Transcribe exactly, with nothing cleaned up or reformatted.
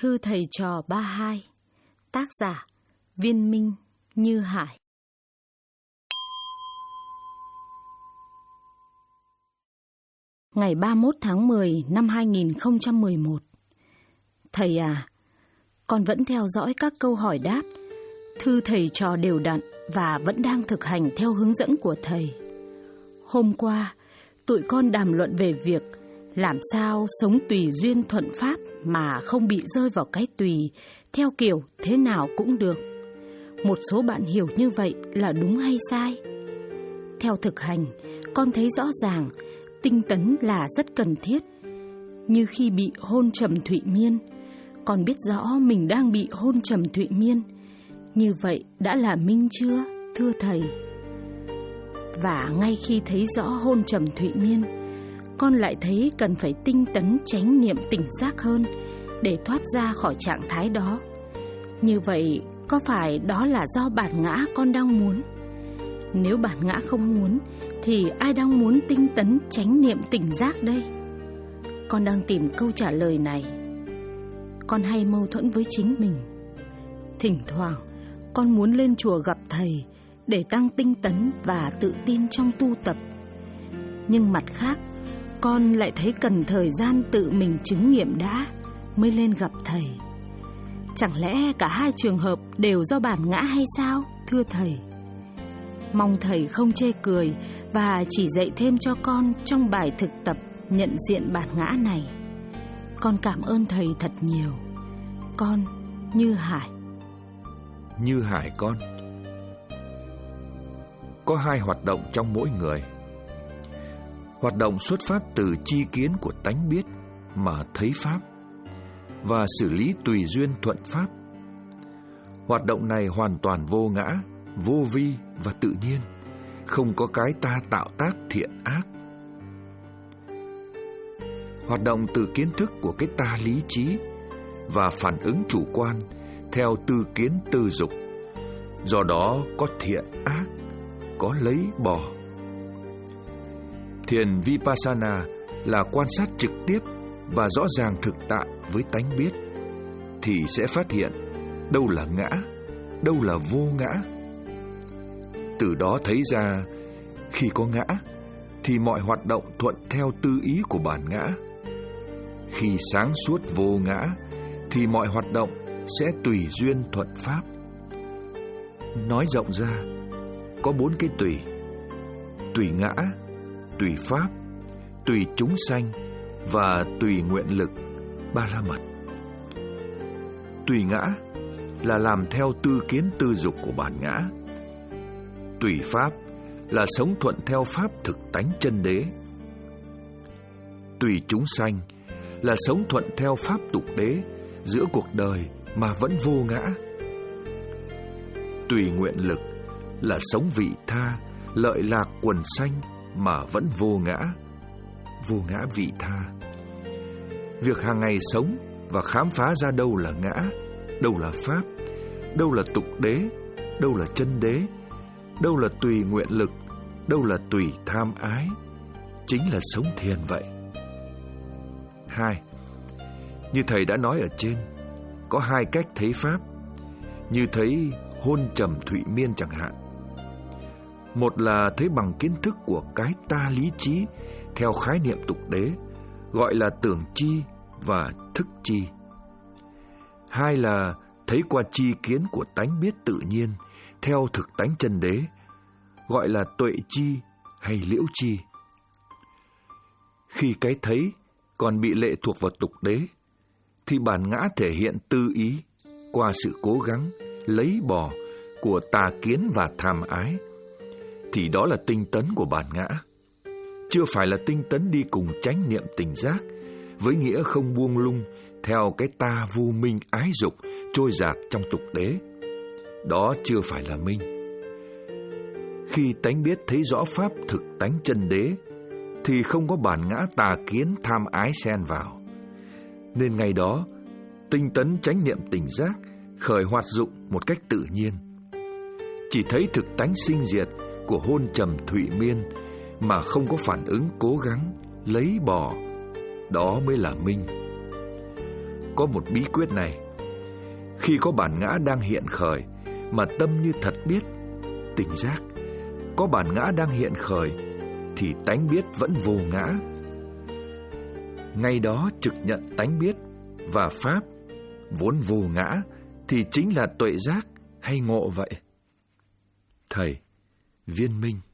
Thư thầy trò ba hai. Tác giả Viên Minh Như Hải. Ngày ba mươi mốt tháng mười năm hai nghìn không trăm mười một. Thầy à, con vẫn theo dõi các câu hỏi đáp, thư thầy trò đều đặn và vẫn đang thực hành theo hướng dẫn của thầy. Hôm qua, tụi con đàm luận về việc làm sao sống tùy duyên thuận pháp mà không bị rơi vào cái tùy theo kiểu thế nào cũng được. Một số bạn hiểu như vậy là đúng hay sai? Theo thực hành, con thấy rõ ràng tinh tấn là rất cần thiết. Như khi bị hôn trầm thụy miên, con biết rõ mình đang bị hôn trầm thụy miên. Như vậy đã là minh chưa, thưa thầy? Và ngay khi thấy rõ hôn trầm thụy miên, con lại thấy cần phải tinh tấn chánh niệm tỉnh giác hơn để thoát ra khỏi trạng thái đó. Như vậy, có phải đó là do bản ngã con đang muốn? Nếu bản ngã không muốn, thì ai đang muốn tinh tấn chánh niệm tỉnh giác đây? Con đang tìm câu trả lời này. Con hay mâu thuẫn với chính mình. Thỉnh thoảng, con muốn lên chùa gặp thầy để tăng tinh tấn và tự tin trong tu tập. Nhưng mặt khác, con lại thấy cần thời gian tự mình chứng nghiệm đã mới lên gặp thầy. Chẳng lẽ cả hai trường hợp đều do bản ngã hay sao, thưa thầy? Mong thầy không chê cười và chỉ dạy thêm cho con trong bài thực tập nhận diện bản ngã này. Con cảm ơn thầy thật nhiều. Con, Như Hải. Như Hải con. Có hai hoạt động trong mỗi người. Hoạt động xuất phát từ tri kiến của tánh biết mà thấy pháp, và xử lý tùy duyên thuận pháp. Hoạt động này hoàn toàn vô ngã, vô vi và tự nhiên, không có cái ta tạo tác thiện ác. Hoạt động từ kiến thức của cái ta lý trí và phản ứng chủ quan theo tư kiến tư dục. Do đó có thiện ác, có lấy bỏ. Thiền Vipassana là quan sát trực tiếp và rõ ràng thực tại với tánh biết, thì sẽ phát hiện đâu là ngã, đâu là vô ngã. Từ đó thấy ra, khi có ngã thì mọi hoạt động thuận theo tư ý của bản ngã. Khi sáng suốt vô ngã thì mọi hoạt động sẽ tùy duyên thuận pháp. Nói rộng ra, có bốn cái tùy: tùy ngã, tùy pháp, tùy chúng sanh và tùy nguyện lực, ba la mật. Tùy ngã là làm theo tư kiến tư dục của bản ngã. Tùy pháp là sống thuận theo pháp thực tánh chân đế. Tùy chúng sanh là sống thuận theo pháp tục đế giữa cuộc đời mà vẫn vô ngã. Tùy nguyện lực là sống vị tha, lợi lạc quần sanh mà vẫn vô ngã, vô ngã vị tha. Việc hàng ngày sống và khám phá ra đâu là ngã, đâu là pháp, đâu là tục đế, đâu là chân đế, đâu là tùy nguyện lực, đâu là tùy tham ái, chính là sống thiền vậy. Hai, như thầy đã nói ở trên, có hai cách thấy pháp, như thấy hôn trầm thụy miên chẳng hạn. Một là thấy bằng kiến thức của cái ta lý trí theo khái niệm tục đế, gọi là tưởng chi và thức chi. Hai là thấy qua tri kiến của tánh biết tự nhiên theo thực tánh chân đế, gọi là tuệ chi hay liễu chi. Khi cái thấy còn bị lệ thuộc vào tục đế, thì bản ngã thể hiện tư ý qua sự cố gắng lấy bỏ của tà kiến và tham ái, thì đó là tinh tấn của bản ngã, chưa phải là tinh tấn đi cùng chánh niệm tỉnh giác, với nghĩa không buông lung theo cái ta vô minh ái dục trôi dạt trong tục đế. Đó chưa phải là minh. Khi tánh biết thấy rõ pháp thực tánh chân đế, thì không có bản ngã tà kiến tham ái xen vào. Nên ngày đó, tinh tấn chánh niệm tỉnh giác khởi hoạt dụng một cách tự nhiên. Chỉ thấy thực tánh sinh diệt của hôn trầm thụy miên mà không có phản ứng cố gắng lấy bỏ, đó mới là minh. có một bí quyết này. Khi có bản ngã đang hiện khởi mà tâm như thật biết, tỉnh giác, có bản ngã đang hiện khởi thì tánh biết vẫn vô ngã. Ngay đó trực nhận tánh biết và pháp vốn vô ngã thì chính là tuệ giác hay ngộ vậy. Thầy Viên Minh.